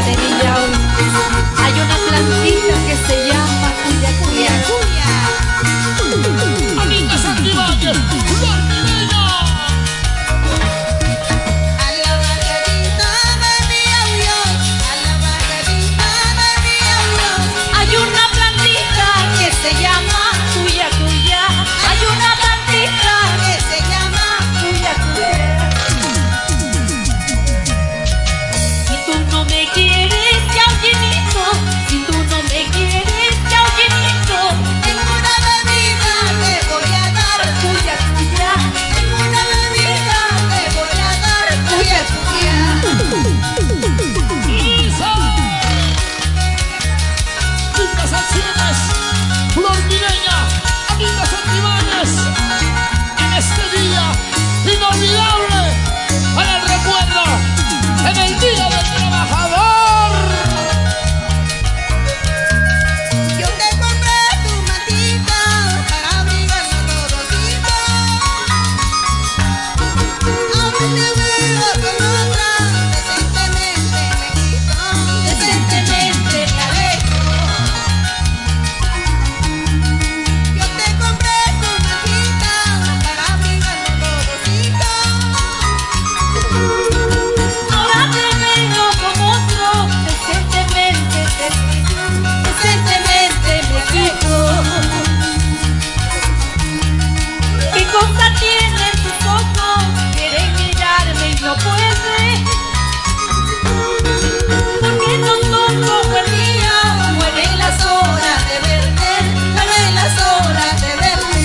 de Millao hay una plantita que se llama cuya, cuya, cuya. Anita Santibáñez, Flor Mireña. A la vaquerita de Millao, a la vaquerita de Millao hay una plantita que se llama cuya, cuya. Hay una plantita que se llama cuya, cuya. Si tú no me quieres, Yauquinito, si tú no me quieres, Yauquinito, en una bebida te voy a dar cuya, cuya. En una bebida te voy a dar cuya, cuya. Lisa. Lindas acciones. Flor Mireña, Anita Santibáñez. En este día inolvidable para el recuerdo, en el Día del Trabajador. Yo te compré tu mantita para abrigarnos los dositos. Ahora te veo con otra, decentemente me quito, decentemente me alejo. Yo te compré tu mantita para abrigarnos los dositos. Ahora te veo con otro, decentemente te quito, decentemente me quito. ¿Qué cosa tienen tus ojos? Quieren mirarme y no pueden. Porque no son como el día, mueren las horas de verte, mueren las horas de verte.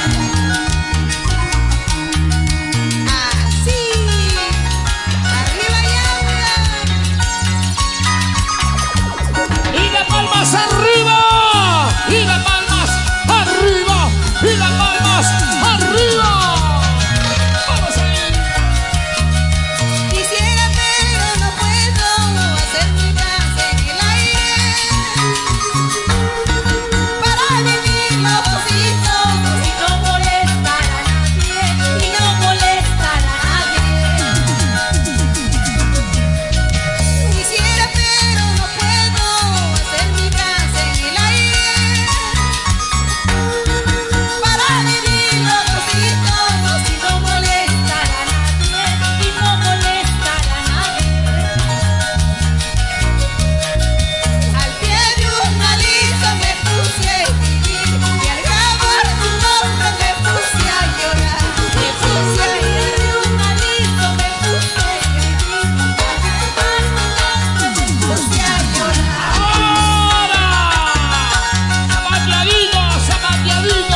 Así, arriba y ahora. Y las palmas arriba. Y las palmas arriba. Y las palmas arriba. Vamos a ir. Quisiera pero no puedo hacer mi frase en el aire para vivir los ositos y no molestar a nadie, y no molestar a nadie. Quisiera pero no puedo hacer mi frase en el aire para vivir los ositos y no molestar a nadie, y no molestar a nadie. Al pie de un aliso me puse a escribir y al grabar tu nombre me puse a llorar. Me puse a ir de un aliso, me puse a escribir y al grabar tu nombre me puse a llorar. Ahora. Zapateadito, zapateadito.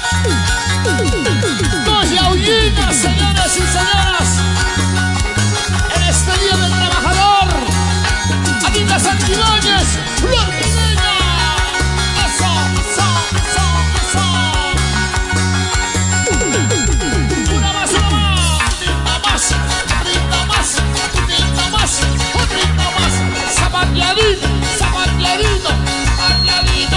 Dos yaullinas, señores y señoras. En este Día del Trabajador. Anita Santibáñez, Flor Mireña. Eso, eso, eso, eso. Una más, una más. Unita más, unita más, unita más. Zapateadito, zapateadito, zapateadito.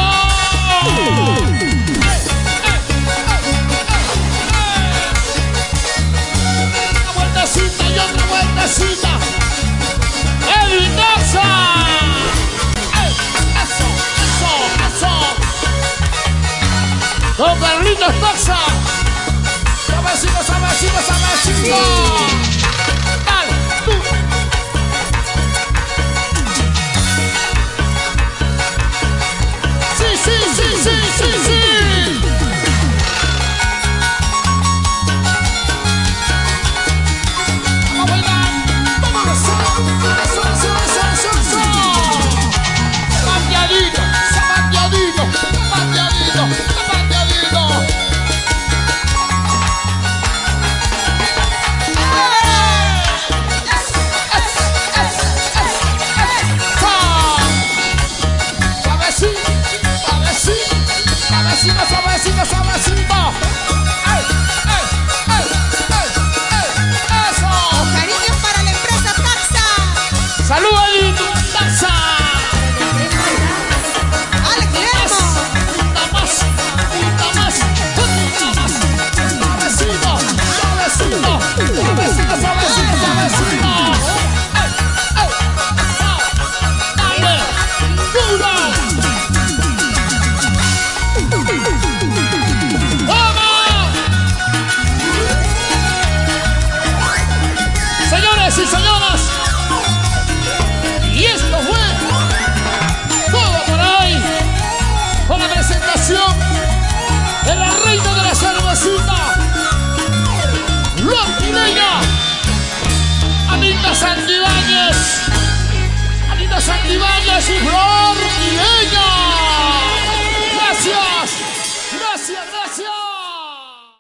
Una vueltecita y otra vueltecita. ¡Edwin Daza! ¡Eso, eso, eso! ¡Don Carlitos Daza! ¡Sabecito, sabecito, sabecito! ¡Dale, tú! ¡Sí, sí, sí, sí, sí, sí! ¡Vamos a bailar! ¡Vámonos! ¡Eso, eso, eso, eso, eso! ¡Zapateadito, zapateadito, zapateadito, zapateadito! Suavecito, suavecito. ¡Ay, ay, ay, ay, ay! ¡Eso! Cariños para la empresa Taxa. ¡Salud, Edwin Daza! ¡Ale, Guillermo! ¡Una más! ¡Una más! ¡Una más! ¡Suavecito! ¡Suavecito! ¡Suavecito, suavecito, suavecito! ¡Ay, ay! señores.